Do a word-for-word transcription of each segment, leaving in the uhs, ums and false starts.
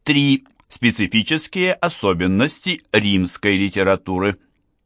Три специфические особенности римской литературы.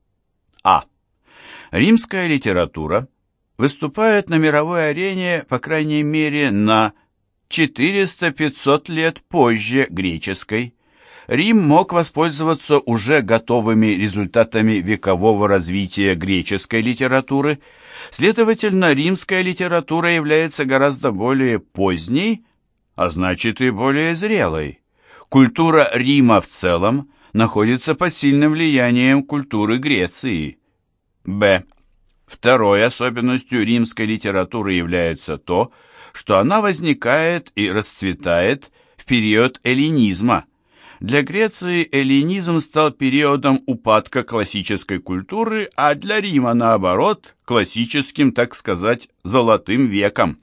А. Римская литература выступает на мировой арене, по крайней мере, на четыреста-пятьсот лет позже греческой. Рим мог воспользоваться уже готовыми результатами векового развития греческой литературы. Следовательно, римская литература является гораздо более поздней, а значит и более зрелой. Культура Рима в целом находится под сильным влиянием культуры Греции. Б. Второй особенностью римской литературы является то, что она возникает и расцветает в период эллинизма. Для Греции эллинизм стал периодом упадка классической культуры, а для Рима, наоборот, классическим, так сказать, золотым веком.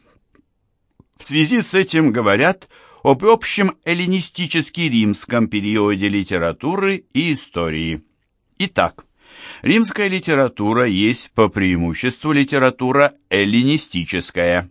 В связи с этим говорят об общем эллинистически-римском периоде литературы и истории. Итак, римская литература есть по преимуществу литература эллинистическая.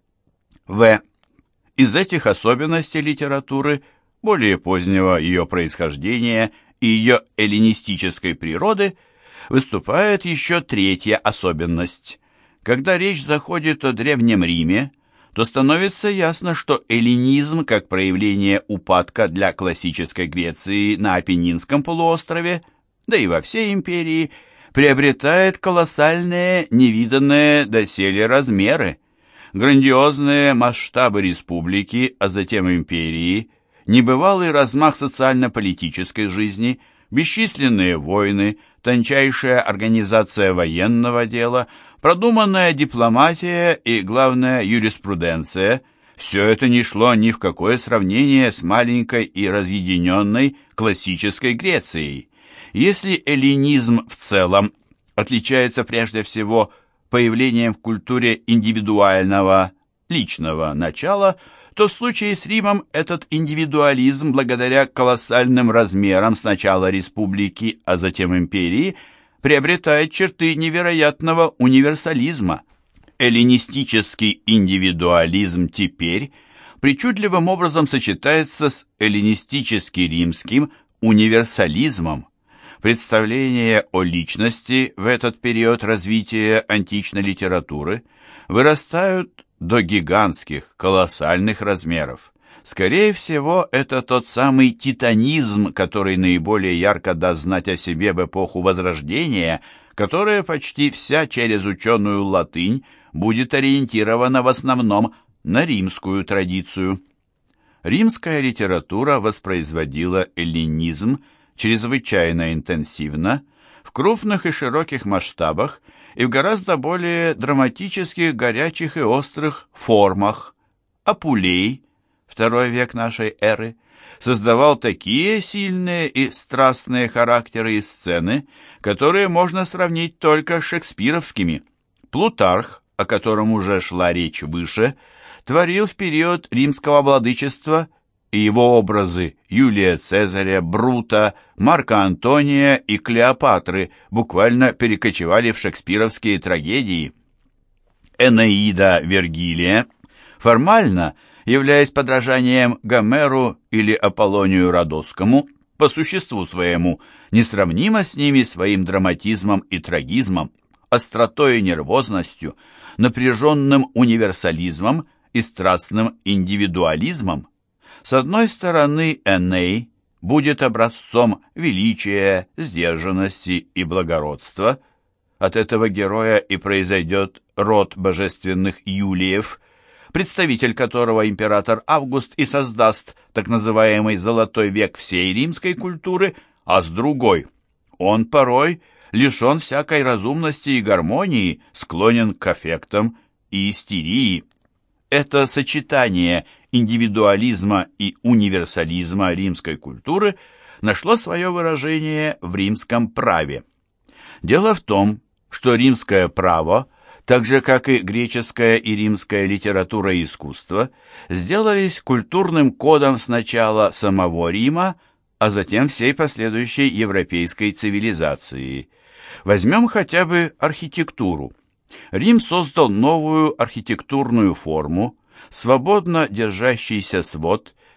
В. Из этих особенностей литературы более позднего ее происхождения и ее эллинистической природы выступает еще третья особенность. Когда речь заходит о Древнем Риме, то становится ясно, что эллинизм, как проявление упадка для классической Греции на Апеннинском полуострове, да и во всей империи, приобретает колоссальные, невиданные доселе размеры. Грандиозные масштабы республики, а затем империи, небывалый размах социально-политической жизни, бесчисленные войны, тончайшая организация военного дела, продуманная дипломатия и, главное, юриспруденция – все это не шло ни в какое сравнение с маленькой и разъединенной классической Грецией. Если эллинизм в целом отличается прежде всего появлением в культуре индивидуального, личного начала, то в случае с Римом этот индивидуализм, благодаря колоссальным размерам сначала республики, а затем империи, приобретает черты невероятного универсализма. Эллинистический индивидуализм теперь причудливым образом сочетается с эллинистически-римским универсализмом. Представления о личности в этот период развития античной литературы вырастают до гигантских, колоссальных размеров. Скорее всего, это тот самый титанизм, который наиболее ярко даст знать о себе в эпоху Возрождения, которая почти вся через ученую латынь будет ориентирована в основном на римскую традицию. Римская литература воспроизводила эллинизм чрезвычайно интенсивно, в крупных и широких масштабах и в гораздо более драматических, горячих и острых формах. Апулей, второй век нашей эры, создавал такие сильные и страстные характеры и сцены, которые можно сравнить только с шекспировскими. Плутарх, о котором уже шла речь выше, творил в период римского владычества, и его образы Юлия Цезаря, Брута, Марка Антония и Клеопатры буквально перекочевали в шекспировские трагедии. Энеида Вергилия, формально являясь подражанием Гомеру или Аполлонию Родосскому, по существу своему несравнима с ними своим драматизмом и трагизмом, остротой и нервозностью, напряженным универсализмом и страстным индивидуализмом. С одной стороны, Эней будет образцом величия, сдержанности и благородства. От этого героя и произойдет род божественных Юлиев, представитель которого император Август и создаст так называемый «золотой век» всей римской культуры, а с другой, он порой лишен всякой разумности и гармонии, склонен к аффектам и истерии. Это сочетание индивидуализма и универсализма римской культуры нашло свое выражение в римском праве. Дело в том, что римское право, так же как и греческая и римская литература и искусство, сделались культурным кодом сначала самого Рима, а затем всей последующей европейской цивилизации. Возьмем хотя бы архитектуру. Рим создал новую архитектурную форму, свободно держащийся свод,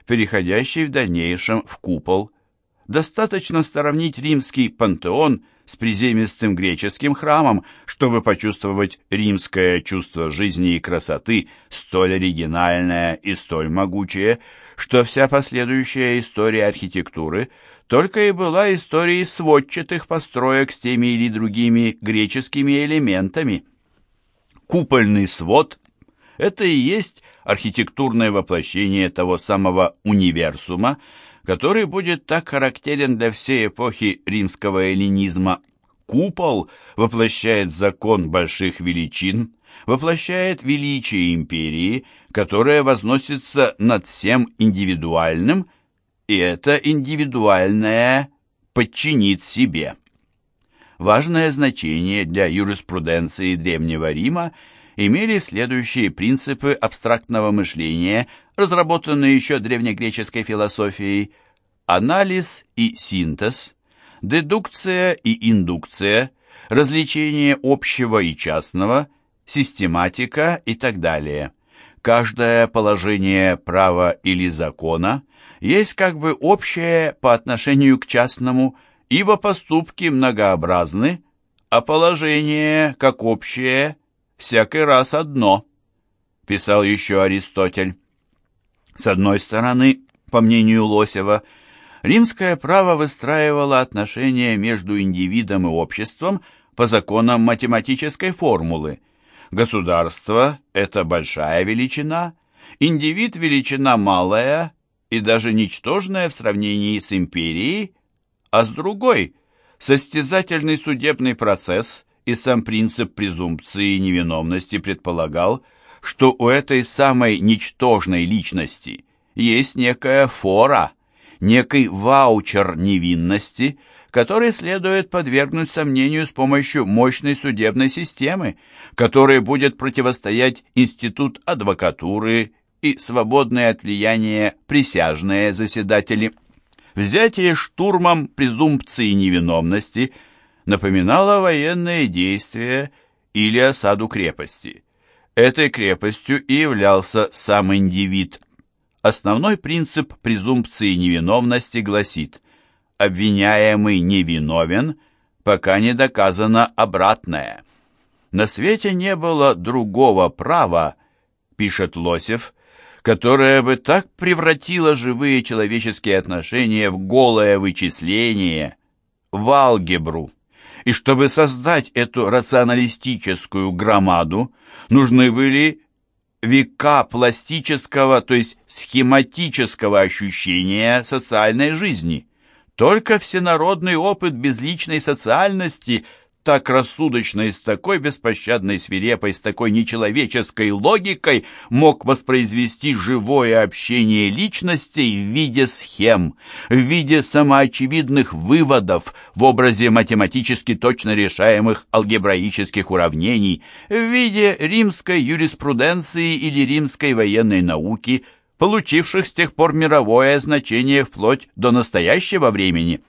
переходящий в дальнейшем в купол. Достаточно сравнить римский пантеон с приземистым греческим храмом, чтобы почувствовать римское чувство жизни и красоты, столь оригинальное и столь могучее, что вся последующая история архитектуры только и была историей сводчатых построек с теми или другими греческими элементами. Купольный свод – это и есть архитектурное воплощение того самого универсума, который будет так характерен для всей эпохи римского эллинизма. Купол воплощает закон больших величин, воплощает величие империи, которое возносится над всем индивидуальным, и это индивидуальное подчинит себе. Важное значение для юриспруденции Древнего Рима имели следующие принципы абстрактного мышления, разработанные еще древнегреческой философией: анализ и синтез, дедукция и индукция, развлечение общего и частного, систематика и так далее. Каждое положение права или закона есть как бы общее по отношению к частному, ибо поступки многообразны, а положение, как общее, всякий раз одно, писал еще Аристотель. С одной стороны, по мнению Лосева, римское право выстраивало отношения между индивидом и обществом по законам математической формулы. Государство – это большая величина, индивид – величина малая и даже ничтожная в сравнении с империей, а с другой – состязательный судебный процесс и сам принцип презумпции невиновности предполагал, что у этой самой ничтожной личности есть некая фора, некий ваучер невинности, который следует подвергнуть сомнению с помощью мощной судебной системы, которой будет противостоять институт адвокатуры и свободные от влияния присяжные заседатели. Взятие штурмом презумпции невиновности напоминало военные действия или осаду крепости. Этой крепостью и являлся сам индивид. Основной принцип презумпции невиновности гласит: обвиняемый невиновен, пока не доказано обратное. На свете не было другого права, пишет Лосев, которое бы так превратило живые человеческие отношения в голое вычисление, в алгебру. И чтобы создать эту рационалистическую громаду, нужны были века пластического, то есть схематического ощущения социальной жизни. Только всенародный опыт безличной социальности так рассудочно и с такой беспощадной свирепой, с такой нечеловеческой логикой мог воспроизвести живое общение личностей в виде схем, в виде самоочевидных выводов, в образе математически точно решаемых алгебраических уравнений, в виде римской юриспруденции или римской военной науки, получивших с тех пор мировое значение вплоть до настоящего времени.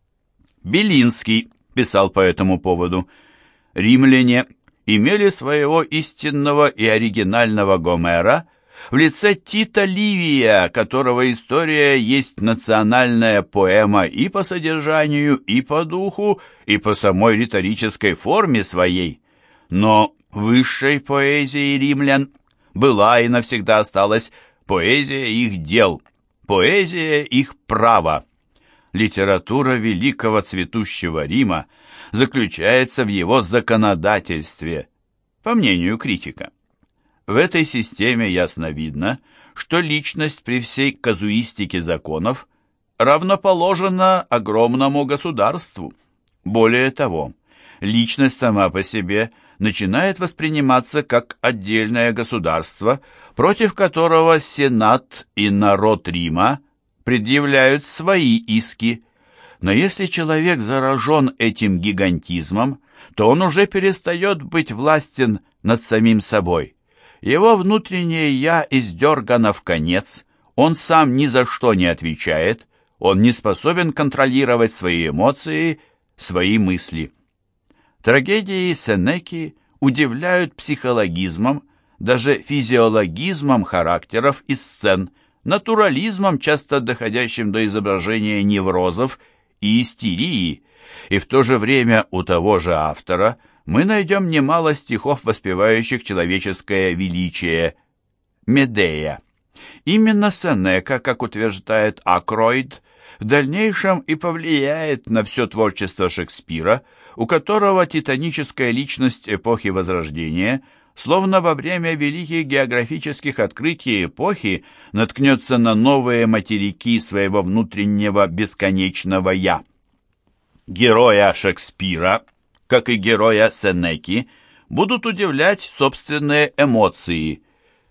Белинский писал по этому поводу: римляне имели своего истинного и оригинального Гомера в лице Тита Ливия, которого история есть национальная поэма и по содержанию, и по духу, и по самой риторической форме своей. Но высшей поэзией римлян была и навсегда осталась поэзия их дел, поэзия их права. Литература великого цветущего Рима заключается в его законодательстве, по мнению критика. В этой системе ясно видно, что личность при всей казуистике законов равноположена огромному государству. Более того, личность сама по себе начинает восприниматься как отдельное государство, против которого Сенат и народ Рима предъявляют свои иски. Но если человек заражен этим гигантизмом, то он уже перестает быть властен над самим собой. Его внутреннее «я» издергано в конец, он сам ни за что не отвечает, он не способен контролировать свои эмоции, свои мысли. Трагедии Сенеки удивляют психологизмом, даже физиологизмом характеров и сцен, натурализмом, часто доходящим до изображения неврозов и истерии, и в то же время у того же автора мы найдем немало стихов, воспевающих человеческое величие. Медея. Именно Сенека, как утверждает Акройд, в дальнейшем и повлияет на все творчество Шекспира, у которого титаническая личность эпохи Возрождения словно во время великих географических открытий эпохи наткнется на новые материки своего внутреннего бесконечного «я». Героя Шекспира, как и героя Сенеки, будут удивлять собственные эмоции.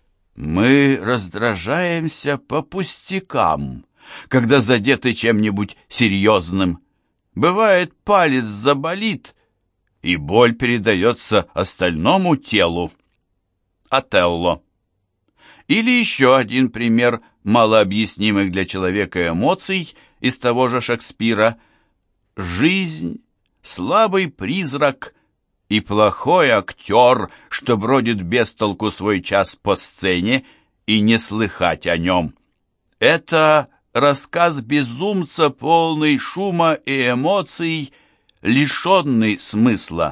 Мы раздражаемся по пустякам, когда задеты чем-нибудь серьезным. Бывает, палец заболит, и боль передается остальному телу. Отелло. Или еще один пример малообъяснимых для человека эмоций из того же Шекспира. Жизнь, слабый призрак и плохой актер, что бродит без толку свой час по сцене и не слыхать о нем. Это рассказ безумца, полный шума и эмоций, лишенный смысла.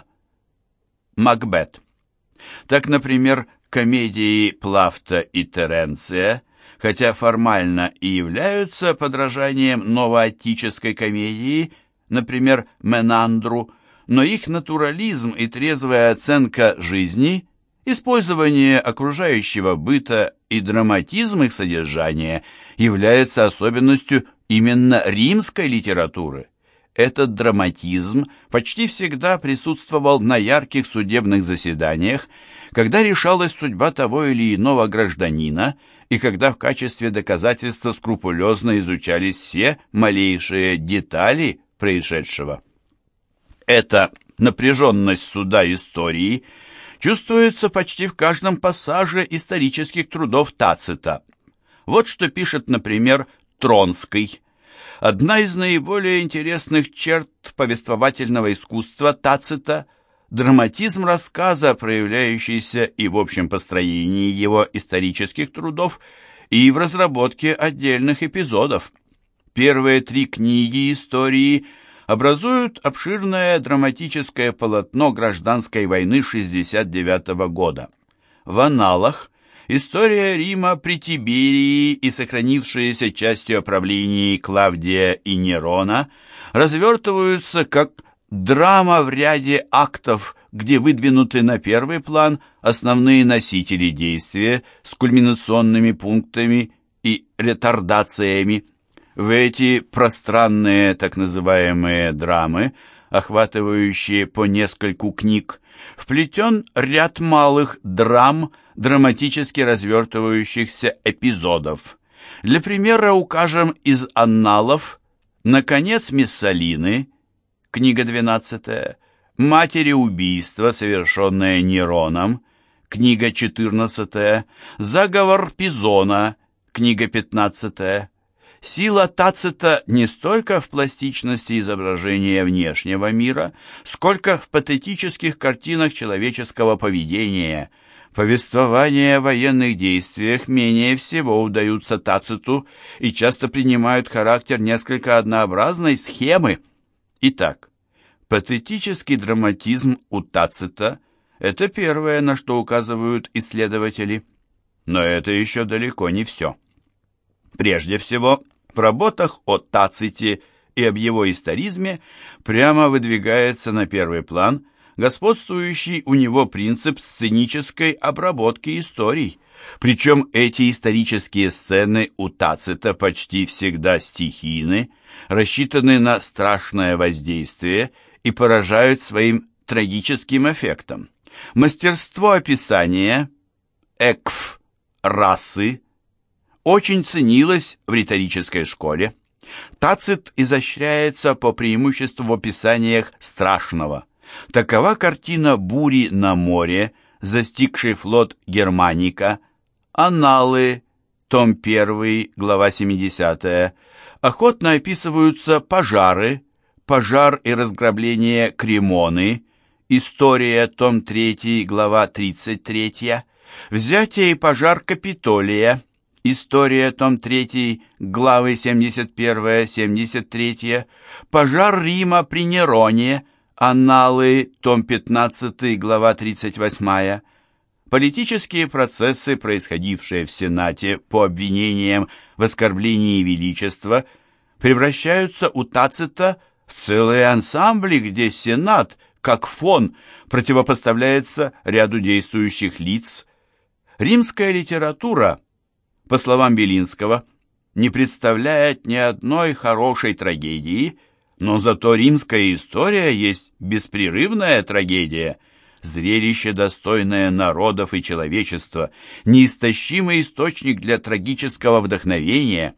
Макбет. Так, например, комедии Плафта и Теренция, хотя формально и являются подражанием новоаттической комедии, например, Менандру, но их натурализм и трезвая оценка жизни, использование окружающего быта и драматизм их содержания является особенностью именно римской литературы. Этот драматизм почти всегда присутствовал на ярких судебных заседаниях, когда решалась судьба того или иного гражданина и когда в качестве доказательства скрупулезно изучались все малейшие детали происшедшего. Эта напряженность суда истории чувствуется почти в каждом пассаже исторических трудов Тацита. Вот что пишет, например, Тронский. Одна из наиболее интересных черт повествовательного искусства Тацита – драматизм рассказа, проявляющийся и в общем построении его исторических трудов, и в разработке отдельных эпизодов. Первые три книги истории образуют обширное драматическое полотно гражданской войны шестьдесят девятого года. В аналах история Рима при Тиберии и сохранившиеся частью о правлении Клавдия и Нерона развертываются как драма в ряде актов, где выдвинуты на первый план основные носители действия с кульминационными пунктами и ретардациями. В эти пространные так называемые драмы, охватывающие по нескольку книг, вплетен ряд малых драм, драматически развертывающихся эпизодов. Для примера укажем из анналов «Наконец Мессалины», книга двенадцатая, «Матери убийства, совершенное Нероном», книга четырнадцатая, «Заговор Пизона», книга пятнадцатая. Сила Тацита не столько в пластичности изображения внешнего мира, сколько в патетических картинах человеческого поведения. Повествования о военных действиях менее всего удаются Тациту и часто принимают характер несколько однообразной схемы. Итак, патетический драматизм у Тацита – это первое, на что указывают исследователи. Но это еще далеко не все. Прежде всего, в работах о Таците и об его историзме прямо выдвигается на первый план господствующий у него принцип сценической обработки историй. Причем эти исторические сцены у Тацита почти всегда стихийны, рассчитаны на страшное воздействие и поражают своим трагическим эффектом. Мастерство описания, экф, расы, очень ценилось в риторической школе. Тацит изощряется по преимуществу в описаниях страшного. Такова картина бури на море, застигший флот Германика, Анналы, том первый, глава семидесятая. Охотно описываются пожары, пожар и разграбление Кремоны, История, том третий, глава тридцать третья. Взятие и пожар Капитолия, История, том три, главы семьдесят один семьдесят три, Пожар Рима при Нероне, Анналы, том пятнадцать, глава тридцать восемь, политические процессы, происходившие в Сенате по обвинениям в оскорблении величества, превращаются у Тацита в целые ансамбли, где Сенат, как фон, противопоставляется ряду действующих лиц. Римская литература, по словам Белинского, не представляет ни одной хорошей трагедии, но зато римская история есть беспрерывная трагедия, зрелище, достойное народов и человечества, неистощимый источник для трагического вдохновения.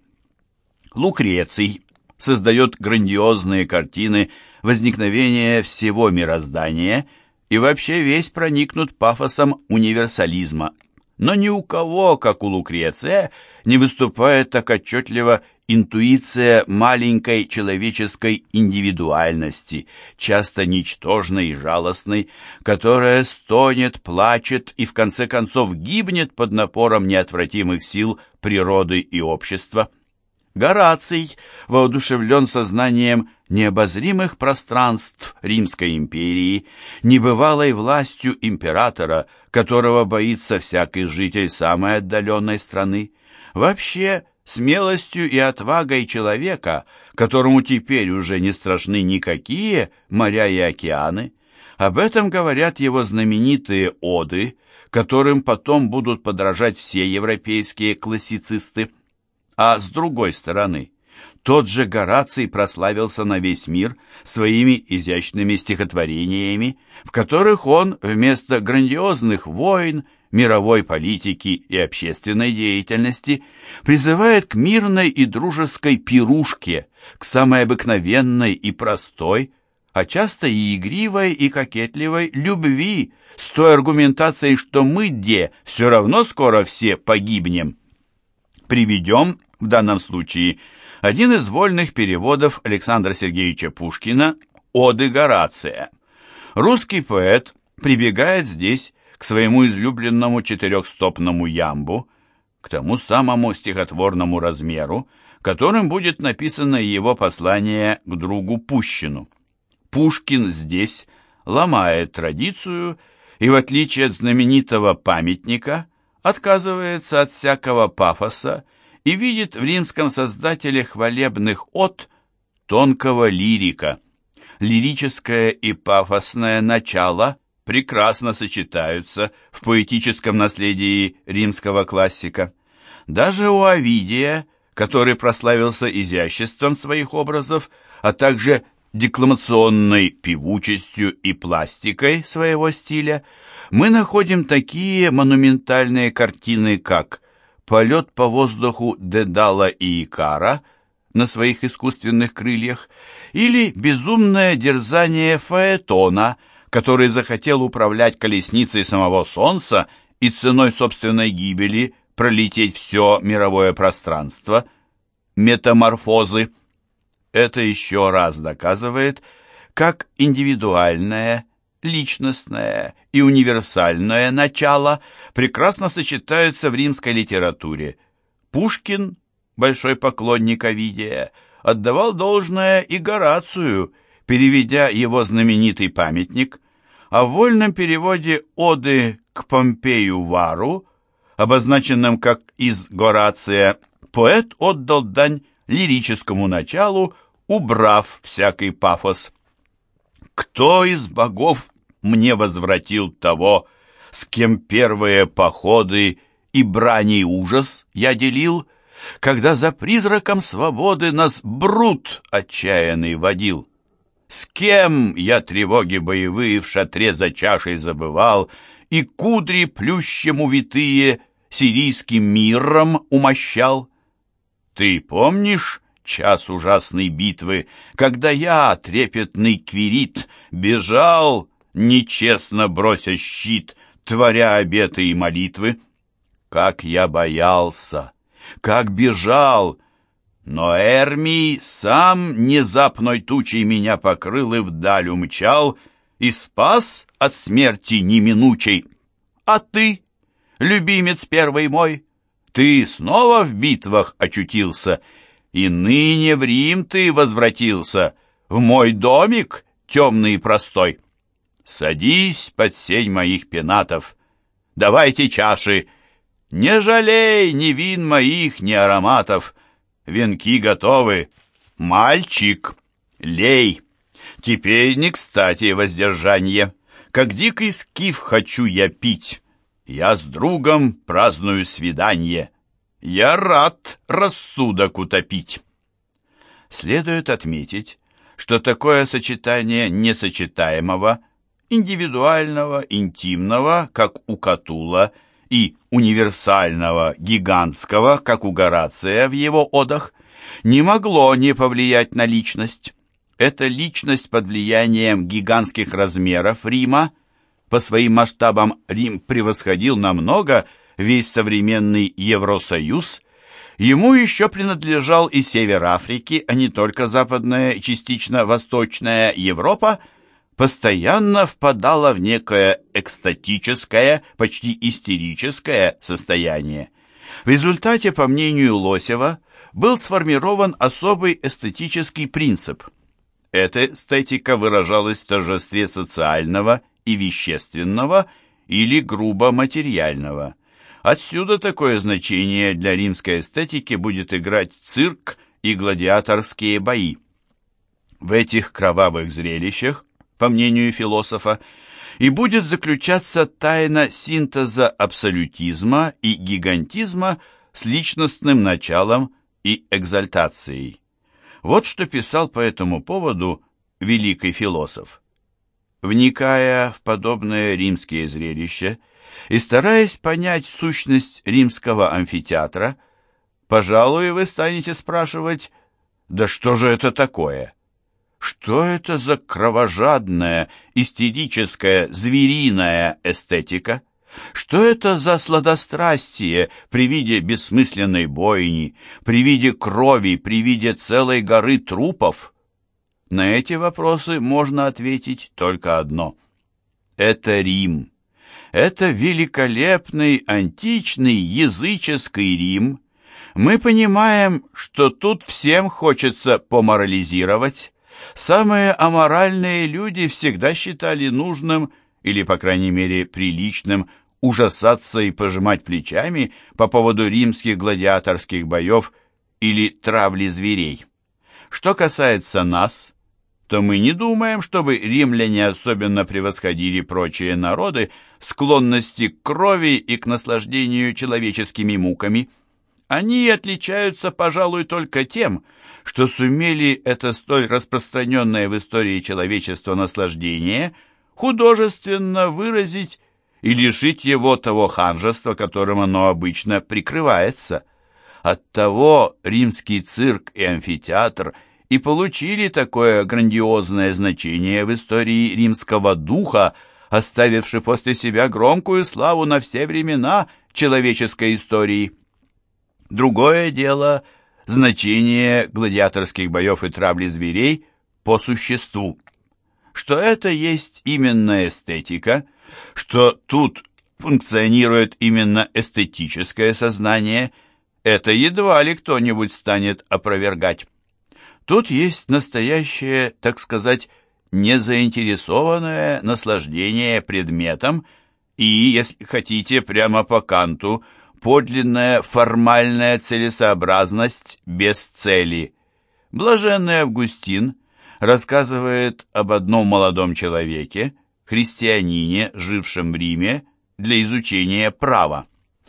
Лукреций создает грандиозные картины возникновения всего мироздания и вообще весь проникнут пафосом универсализма. Но ни у кого, как у Лукреция, не выступает так отчетливо интуиция маленькой человеческой индивидуальности, часто ничтожной и жалостной, которая стонет, плачет и в конце концов гибнет под напором неотвратимых сил природы и общества. Гораций воодушевлен сознанием необозримых пространств Римской империи, небывалой властью императора, которого боится всякий житель самой отдаленной страны, вообще смелостью и отвагой человека, которому теперь уже не страшны никакие моря и океаны. Об этом говорят его знаменитые оды, которым потом будут подражать все европейские классицисты. А с другой стороны, тот же Гораций прославился на весь мир своими изящными стихотворениями, в которых он вместо грандиозных войн, мировой политики и общественной деятельности призывает к мирной и дружеской пирушке, к самой обыкновенной и простой, а часто и игривой и кокетливой любви, с той аргументацией, что мы, де, все равно скоро все погибнем. Приведем в данном случае один из вольных переводов Александра Сергеевича Пушкина «Оды Горация». Русский поэт прибегает здесь к своему излюбленному четырехстопному ямбу, к тому самому стихотворному размеру, которым будет написано его послание к другу Пущину. Пушкин здесь ломает традицию и, в отличие от знаменитого памятника, отказывается от всякого пафоса и видит в римском создателе хвалебных од тонкого лирика. Лирическое и пафосное начало прекрасно сочетаются в поэтическом наследии римского классика. Даже у Овидия, который прославился изяществом своих образов, а также декламационной певучестью и пластикой своего стиля, мы находим такие монументальные картины, как «Полет по воздуху Дедала и Икара» на своих искусственных крыльях или «Безумное дерзание Фаэтона», который захотел управлять колесницей самого Солнца и ценой собственной гибели пролететь все мировое пространство, «Метаморфозы». Это еще раз доказывает, как индивидуальное, личностное и универсальное начало прекрасно сочетаются в римской литературе. Пушкин, большой поклонник Овидия, отдавал должное и Горацию, переведя его знаменитый памятник, а в вольном переводе «Оды к Помпею Вару», обозначенном как «из Горация», поэт отдал дань лирическому началу, убрав всякий пафос. «Кто из богов мне возвратил того, с кем первые походы и брани ужас я делил, когда за призраком свободы нас Брут отчаянный водил? С кем я тревоги боевые в шатре за чашей забывал и кудри плющем увитые сирийским миром умощал? Ты помнишь час ужасной битвы, когда я, трепетный Квирит, бежал, нечестно брося щит, творя обеты и молитвы? Как я боялся, как бежал, но Эрмий сам внезапной тучей меня покрыл и вдаль умчал, и спас от смерти неминучей. А ты, любимец первый мой, Ты снова в битвах очутился, и ныне в Рим ты возвратился, в мой домик темный и простой. Садись под сень моих пенатов, давайте чаши, не жалей ни вин моих, ни ароматов. Венки готовы, мальчик, лей. Теперь не кстати воздержанье, как дикий скиф хочу я пить. Я с другом праздную свиданье, я рад рассудок утопить. Следует отметить, что такое сочетание несочетаемого, индивидуального, интимного, как у Катулла, и универсального, гигантского, как у Горация в его одах, не могло не повлиять на личность. Эта личность под влиянием гигантских размеров Рима, по своим масштабам Рим превосходил намного весь современный Евросоюз, ему еще принадлежал и север Африки, а не только западная и частично восточная Европа, постоянно впадала в некое экстатическое, почти истерическое состояние. В результате, по мнению Лосева, был сформирован особый эстетический принцип. Эта эстетика выражалась в торжестве социального и вещественного или грубо материального. Отсюда такое значение для римской эстетики будет играть цирк и гладиаторские бои. В этих кровавых зрелищах, по мнению философа, и будет заключаться тайна синтеза абсолютизма и гигантизма с личностным началом и экзальтацией. Вот что писал по этому поводу великий философ. Вникая в подобные римские зрелища и стараясь понять сущность римского амфитеатра, пожалуй, вы станете спрашивать, да что же это такое? Что это за кровожадная, истерическая, звериная эстетика? Что это за сладострастие при виде бессмысленной бойни, при виде крови, при виде целой горы трупов? На эти вопросы можно ответить только одно. Это Рим. Это великолепный, античный, языческий Рим. Мы понимаем, что тут всем хочется поморализировать. Самые аморальные люди всегда считали нужным, или, по крайней мере, приличным, ужасаться и пожимать плечами по поводу римских гладиаторских боев или травли зверей. Что касается нас, то мы не думаем, чтобы римляне особенно превосходили прочие народы в склонности к крови и к наслаждению человеческими муками. Они отличаются, пожалуй, только тем, что сумели это столь распространенное в истории человечества наслаждение художественно выразить и лишить его того ханжества, которым оно обычно прикрывается. Оттого римский цирк и амфитеатр и получили такое грандиозное значение в истории римского духа, оставивший после себя громкую славу на все времена человеческой истории. Другое дело – значение гладиаторских боев и травли зверей по существу. Что это есть именно эстетика, что тут функционирует именно эстетическое сознание, это едва ли кто-нибудь станет опровергать. Тут есть настоящее, так сказать, незаинтересованное наслаждение предметом и, если хотите, прямо по Канту, подлинная формальная целесообразность без цели. Блаженный Августин рассказывает об одном молодом человеке, христианине, жившем в Риме, для изучения права.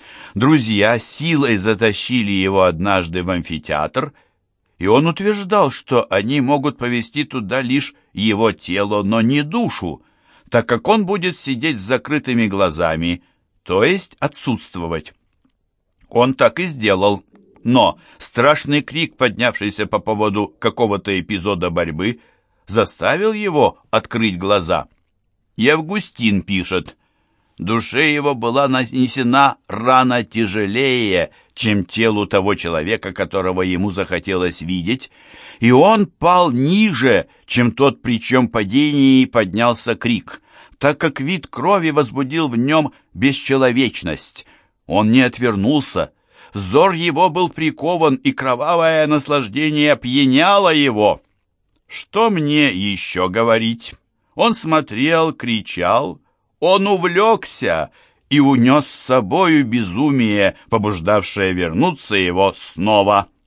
Друзья силой затащили его однажды в амфитеатр, и он утверждал, что они могут повести туда лишь его тело, но не душу, так как он будет сидеть с закрытыми глазами, то есть отсутствовать. Он так и сделал, но страшный крик, поднявшийся по поводу какого-то эпизода борьбы, заставил его открыть глаза. И Августин пишет: душе его была нанесена рана тяжелее, чем телу того человека, которого ему захотелось видеть, и он пал ниже, чем тот, при чьем падении поднялся крик, так как вид крови возбудил в нем бесчеловечность. Он не отвернулся, Взор его был прикован, и кровавое наслаждение опьяняло его. Что мне еще говорить? Он смотрел, кричал, он увлекся и унес с собою безумие, побуждавшее вернуться его снова.